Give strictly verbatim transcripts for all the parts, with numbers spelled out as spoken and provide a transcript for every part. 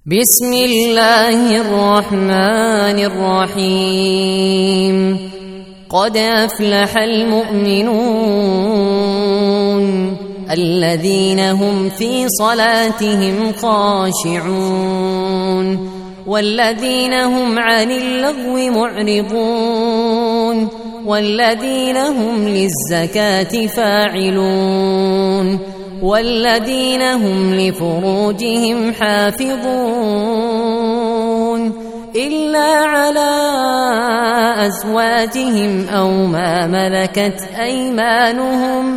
بسم الله الرحمن الرحيم. قد أفلح المؤمنون الذين هم في صلاتهم خاشعون والذين هم عن اللغو معرضون والذين هم للزكاة فاعلون والذين هم لفروجهم حافظون إلا على أزواجهم أو ما ملكت أيمانهم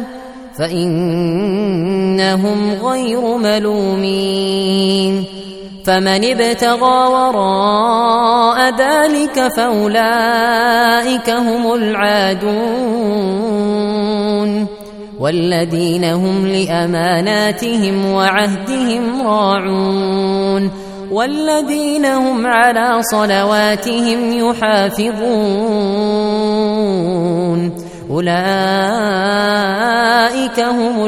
فإنهم غير ملومين. فمن ابتغى وراء ذلك فأولئك هم العادون والذين هم لأماناتهم وعهدهم راعون والذين هم على صلواتهم يحافظون أولئك هم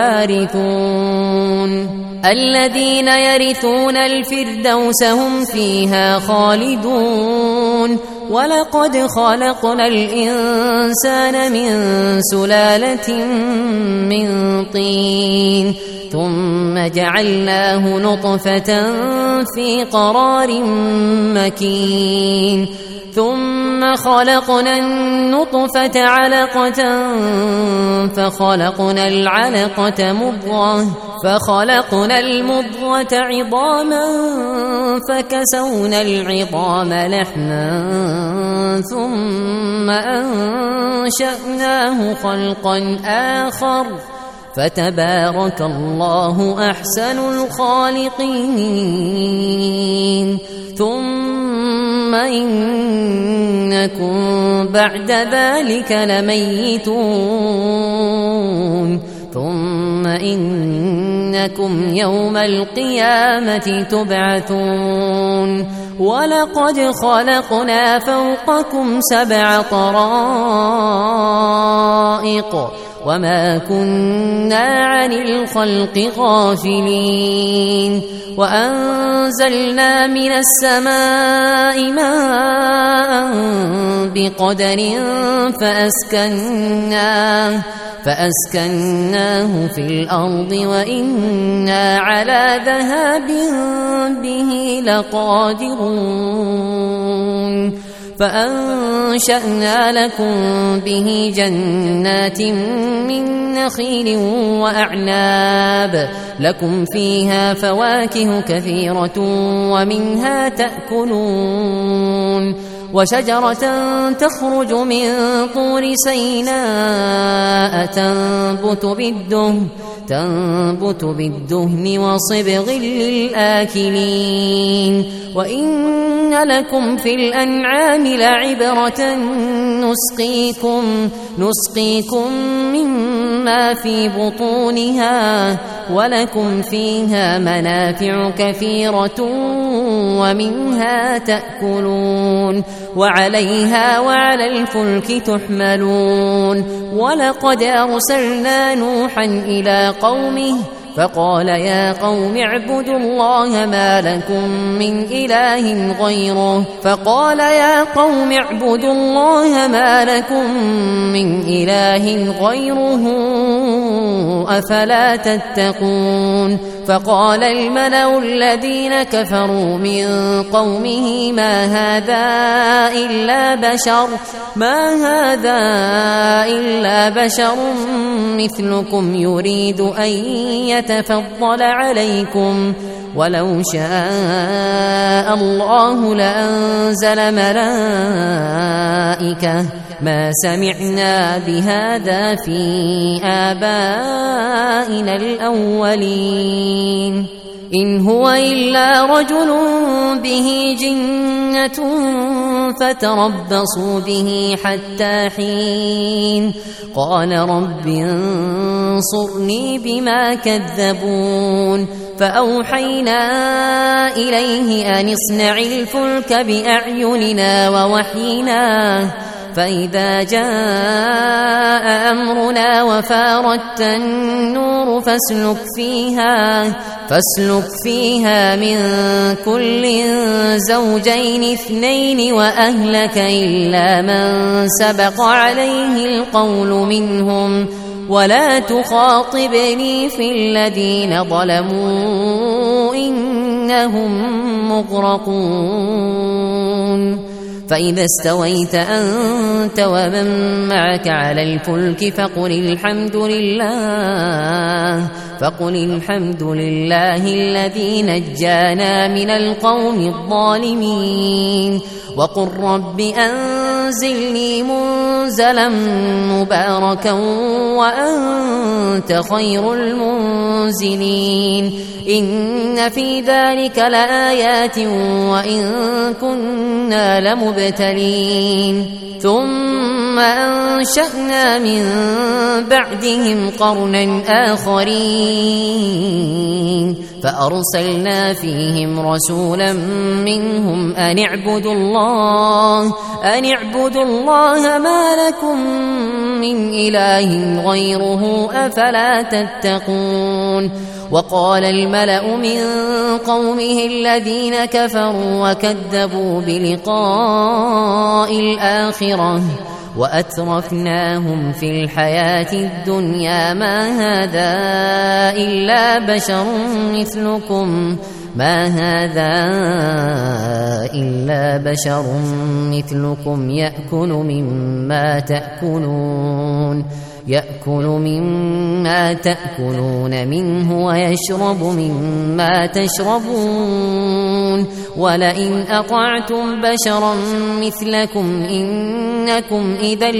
الوارثون الذين يرثون الفردوس هم فيها خالدون. ولقد خلقنا الإنسان من سلالة من طين ثم جعلناه نطفة في قرار مكين ثم خلقنا النطفة علقة فخلقنا العلقة مضغة فخلقنا المضغة عظاما فكسونا العظام لحما ثم أنشأناه خلقا آخر فتبارك الله أحسن الخالقين. ثم إنكم بعد ذلك لميتون ثم إنكم يوم القيامة تبعثون. ولقد خلقنا فوقكم سبع طرائق وما كنا عن الخلق غافلين. وأنزلنا من السماء ماء بقدر فأسكناه فأسكناه في الأرض وإنا على ذهاب به لقادرون. فأنشأنا لكم به جنات من نخيل وأعناب لكم فيها فواكه كثيرة ومنها تأكلون. وشجرة تخرج من طور سيناء تنبت بالدهن تنبت بالدهن وصبغ للآكلين. وإن لكم في الأنعام لعبرة نسقيكم نسقيكم مما في بطونها ولكم فيها منافع كثيرة ومنها تأكلون وعليها وعلى الفلك تحملون. ولقد أرسلنا نوحا إلى قومه فقال يا قوم اعبدوا الله ما لكم من إله غيره فقال يا قوم اعبدوا الله ما لكم من إله غيره أفلا تتقون. فقال الملأ الذين كفروا من قومه ما هذا إلا بشر ما هذا إلا بشر مثلكم يريد أن يتفضل عليكم ولو شاء الله لأنزل ملائكة ما سمعنا بهذا في آبائنا الأولين إن هو إلا رجل به جنة فتربصوا به حتى حين. قال رب انصرني بما كذبون. فأوحينا إليه أن اصنع الفلك بأعيننا ووحينا فإذا جاء أمرنا وفارت النور فاسلك فيها فاسلك فيها من كل زوجين اثنين وأهلك إلا من سبق عليه القول منهم ولا تخاطبني في الذين ظلموا إنهم مغرقون فإذا استويت أنت ومن معك على الفلك فقل الحمد لله فقل الحمد لله الذي نجانا من القوم الظالمين وقل رب أنزلني منزلا مباركا وأنت خير المنزلين إن في ذلك لآيات وإن كنا لمبتلين ثم أنشأنا من بعدهم قرنا آخرين فأرسلنا فيهم رسولا منهم أن اعبدوا الله أن اعبدوا الله ما لكم من إله غيره أفلا تتقون وقال الملأ من قومه الذين كفروا وكذبوا بلقاء الآخرة وأترفناهم في الحياة الدنيا ما هذا إلا بشر مثلكم ما هذا إلا بشر مثلكم يأكل مما تأكلون يأكل مما تأكلون منه ويشرب مما تشربون ولئن أطعتم بشرا مثلكم إنكم إذا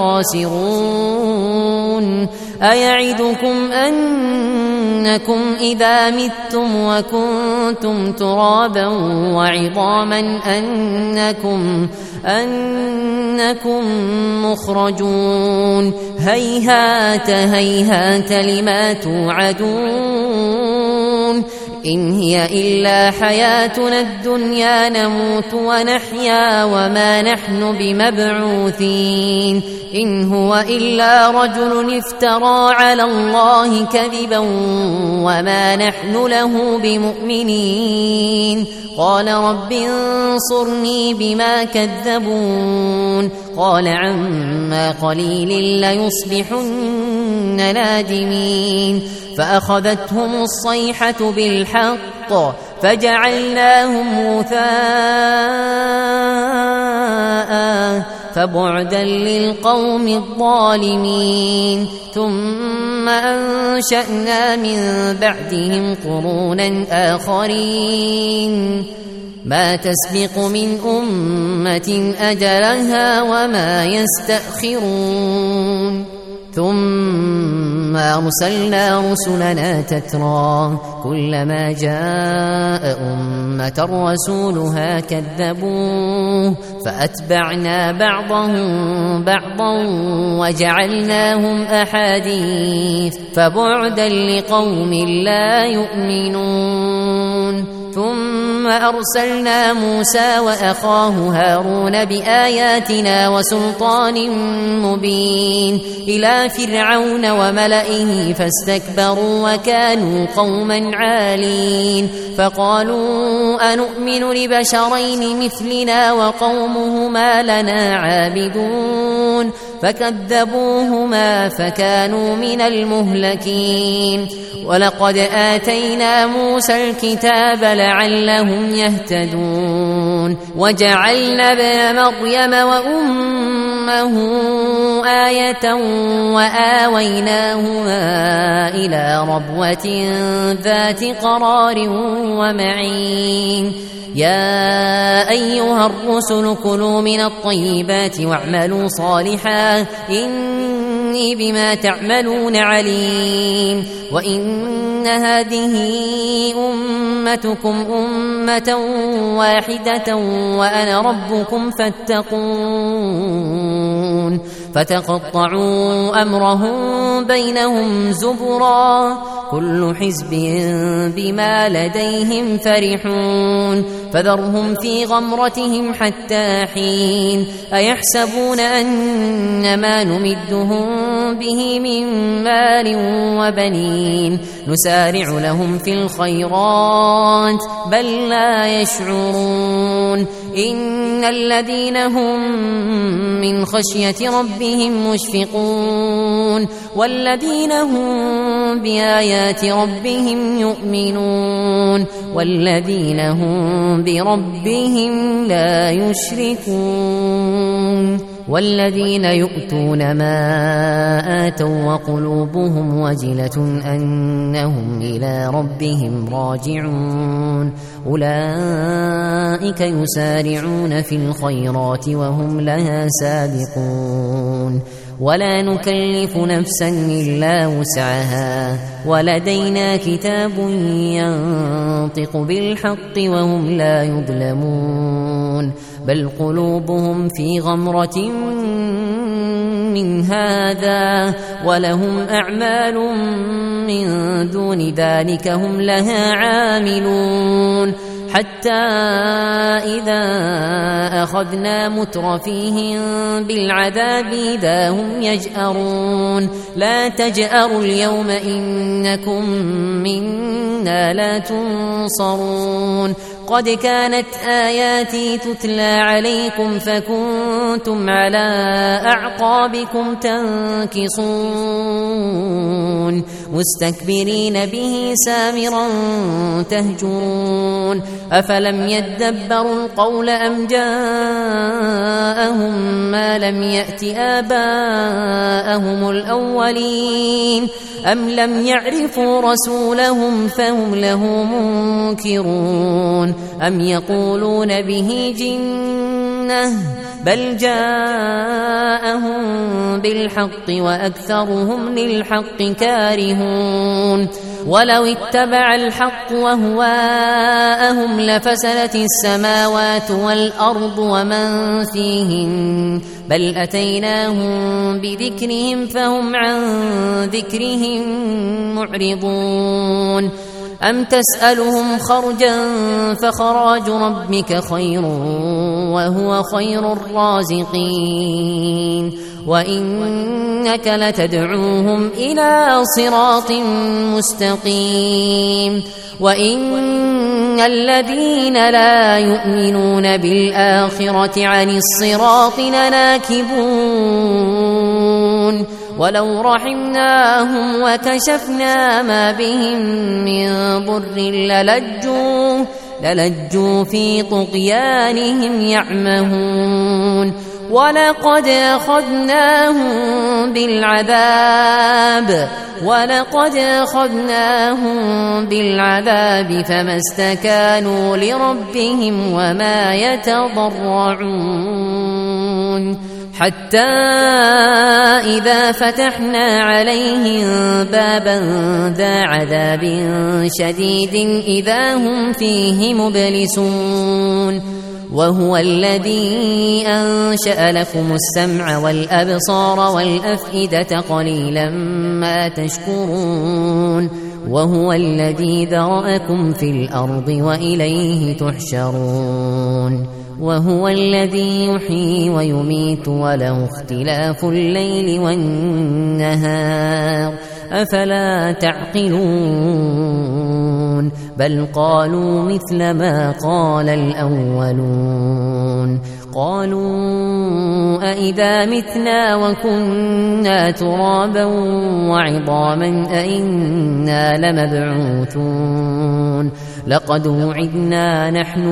لخاسرون أيعدكم أنكم إذا متم وكنتم ترابا وعظاما أنكم أنكم مخرجون هيهات هيهات لما توعدون إن هي إلا حياتنا الدنيا نموت ونحيا وما نحن بمبعوثين إن هو إلا رجل افترى على الله كذبا وما نحن له بمؤمنين قال رب انصرني بما كذبون قال عما قليل ليصبحن نادمين فأخذتهم الصيحة بالحق فجعلناهم غثاء فبعدا للقوم الظالمين ثم أنشأنا من بعدهم قرونا آخرين ما تسبق من أمة أجلها وما يستأخرون ثم أرسلنا رسلنا تترى كلما جاء أمة رسولها كذبوه فأتبعنا بعضهم بعضا وجعلناهم أحاديث فبعدا لقوم لا يؤمنون ثم أرسلنا موسى وأخاه هارون بآياتنا وسلطان مبين إلى فرعون وملئه فاستكبروا وكانوا قوما عالين فقالوا أنؤمن لبشرين مثلنا وقومهما لنا عابدون فكذبوهما فكانوا من المهلكين ولقد آتينا موسى الكتاب لعلهم يهتدون وجعلنا ابن مريم وأمه آية وآويناهما إلى ربوة ذات قرار ومعين يا أيها الرسل كلوا من الطيبات واعملوا صالحا إني بما تعملون عليم وإن هذه أمتكم أمة واحدة وأنا ربكم فاتقون فتقطعوا أمرهم بينهم زبرا كل حزب بما لديهم فرحون فذرهم في غمرتهم حتى حين أيحسبون أن ما نمدهم به من مال وبنين نسارع لهم في الخيرات بل لا يشعرون إن الذين هم من خشية ربهم مشفقون والذين هم بآيات ربهم يؤمنون والذين هم بربهم لا يشركون والذين يؤتون ما آتوا وقلوبهم وجلة أنهم إلى ربهم راجعون أولئك يسارعون في الخيرات وهم لها سابقون ولا نكلف نفسا إلا وسعها ولدينا كتاب ينطق بالحق وهم لا يظلمون بل قلوبهم في غمرة من هذا ولهم أعمال من دون ذلك هم لها عاملون حتى إذا أخذنا مترفيهم بالعذاب إذا هم يجأرون لا تجأروا اليوم إنكم منا لا تنصرون قد كانت آياتي تتلى عليكم فكنتم على أعقابكم تنكصون مستكبرين به سامرا تهجرون أفلم يدبروا القول أم جاءهم ما لم يأت آباءهم الأولين أم لم يعرفوا رسولهم فهم له منكرون أم يقولون به جنة بل جاءهم بالحق وأكثرهم للحق كارهون ولو اتبع الحق وهواءهم لفسدت السماوات والأرض ومن فيهن بل أتيناهم بذكرهم فهم عن ذكرهم معرضون أم تسألهم خرجا فخراج ربك خير وهو خير الرازقين وإنك لتدعوهم إلى صراط مستقيم وإن الذين لا يؤمنون بالآخرة عن الصراط لناكبون ولو رحمناهم وكشفنا ما بهم من ضر للجوا للجوا في طغيانهم يعمهون ولقد أخذناهم بالعذاب ولقد أخذناهم بالعذاب فما استكانوا لربهم وما يتضرعون حتى إذا فتحنا عليهم بابا ذا عذاب شديد إذا هم فيه مبلسون وهو الذي أنشأ لكم السمع والأبصار والأفئدة قليلا ما تشكرون وهو الذي ذرأكم في الأرض وإليه تحشرون وهو الذي يحيي ويميت وله اختلاف الليل والنهار أفلا تعقلون بل قالوا مثل ما قال الأولون قالوا أئذا متنا وكنا ترابا وعظاما أئنا لمبعوثون لقد وعدنا نحن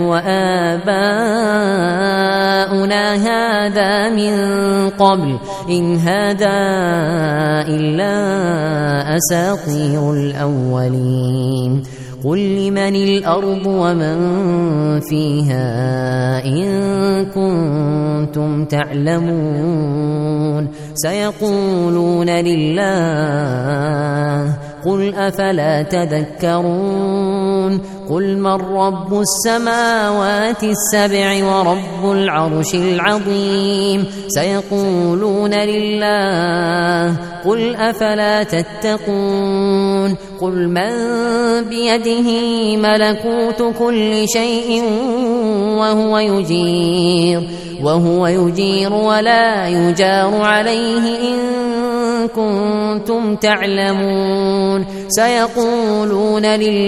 وآباؤنا هذا من قبل إن هذا إلا أساطير الأولين قل لمن الأرض ومن فيها إن كنتم تعلمون سيقولون لله قل أفلا تذكرون قل من رب السماوات السبع ورب العرش العظيم سيقولون لله قل أفلا تتقون قل من بيده ملكوت كل شيء وهو يجير وهو يجير ولا يجار عليه إن كنتم تعلمون سيقولون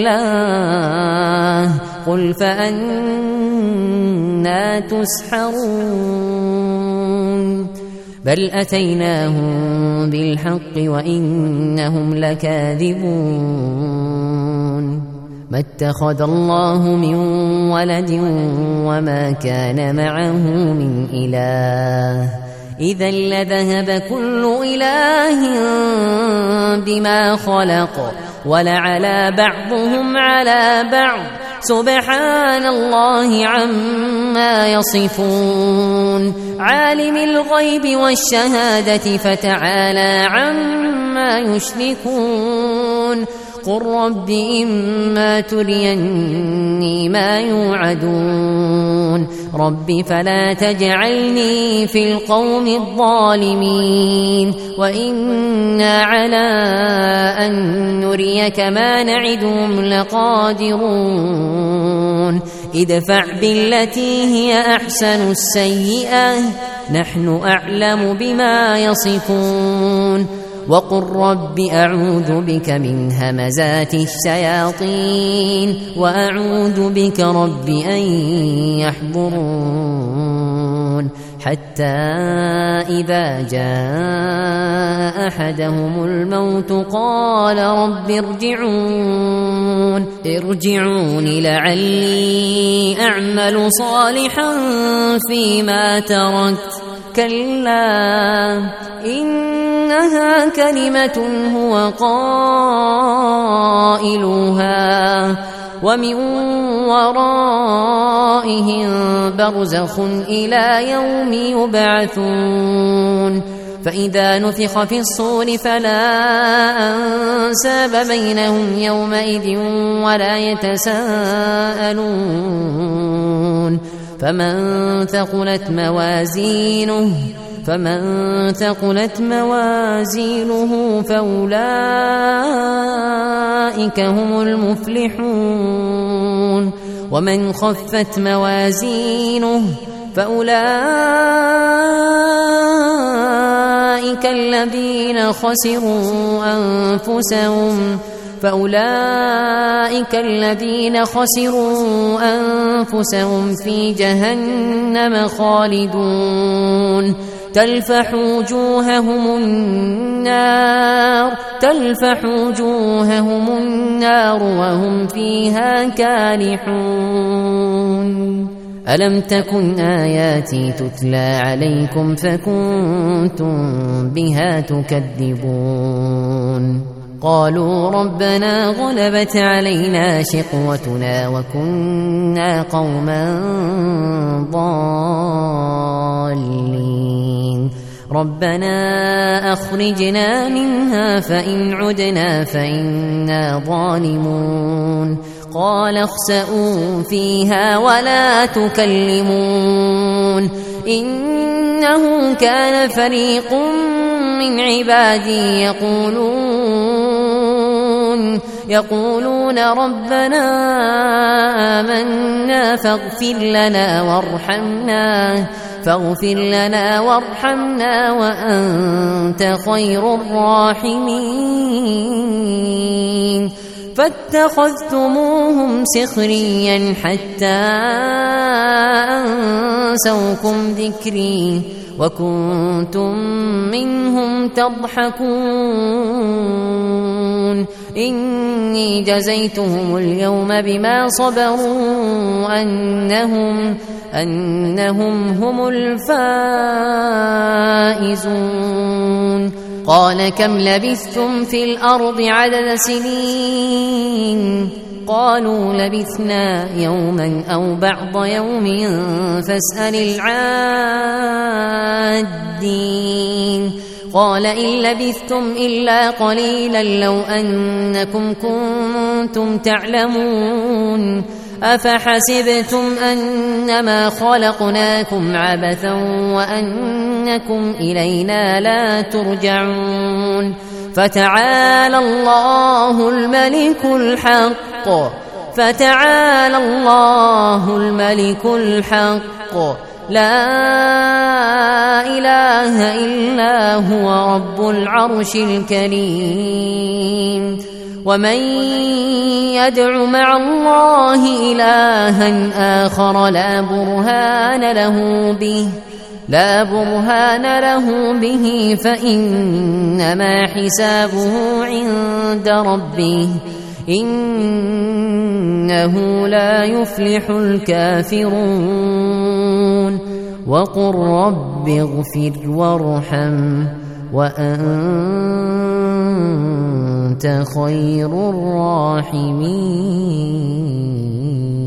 لله قل فأنا تسحرون بل أتيناهم بالحق وإنهم لكاذبون ما اتخذ الله من ولد وما كان معه من إله إذا لذهب كل إله بما خلق ولعلى بعضهم على بعض سبحان الله عما يصفون عالم الغيب والشهادة فتعالى عما يشركون قل رب إما تريني ما يوعدون رب فلا تجعلني في القوم الظالمين وإنا على أن نريك ما نعدهم لقادرون ادفع بالتي هي أحسن السيئة نحن أعلم بما يصفون وقل رب أعوذ بك من همزات الشياطين وأعوذ بك رب أن يحضرون حتى إذا جاء أحدهم الموت قال رب ارجعون ارجعون لعلي أعمل صالحا فيما تركت كلا إنها كلمة هو قائلها ومن ورائهم برزخ إلى يوم يبعثون فإذا نفخ في الصور فلا أنساب بينهم يومئذ ولا يتساءلون فمن ثقلت موازينه فمن ثقلت موازينه فأولئك هم المفلحون ومن خفت موازينه فأولئك الذين خسروا أنفسهم فأولئك الذين خسروا أنفسهم في جهنم خالدون تلفح وجوههم النار تلفح وجوههم النار وهم فيها كالحون ألم تكن آياتي تتلى عليكم فكنتم بها تكذبون قالوا ربنا غلبت علينا شقوتنا وكنا قوما ضالين ربنا أخرجنا منها فإن عدنا فإنا ظالمون قال اخسئوا فيها ولا تكلمون إنه كان فريق من عبادي يقولون يقولون ربنا آمنا فاغفر لنا وارحمنا فاغفر لنا وارحمنا وأنت خير الراحمين فاتخذتموهم سخريا حتى أنسوكم ذكري وكنتم منهم تضحكون إني جزيتهم اليوم بما صبروا أنهم أنهم هم الفائزون قال كم لبثتم في الأرض عدد سنين قالوا لبثنا يوما أو بعض يوم فاسأل العادين قال إن لبثتم إلا قليلا لو أنكم كنتم تعلمون أفحسبتم أنما خلقناكم عبثا وأنكم إلينا لا ترجعون فتعالى الله الملك الحق فتعالى الله الملك الحق لا إله إلا هو رب العرش الكريم ومن يدع مع الله إلها آخر لا برهان له به لا برهان له به فإنما حسابه عند ربه إنه لا يفلح الكافرون وقل رب اغفر وارحم وأنت خير الراحمين.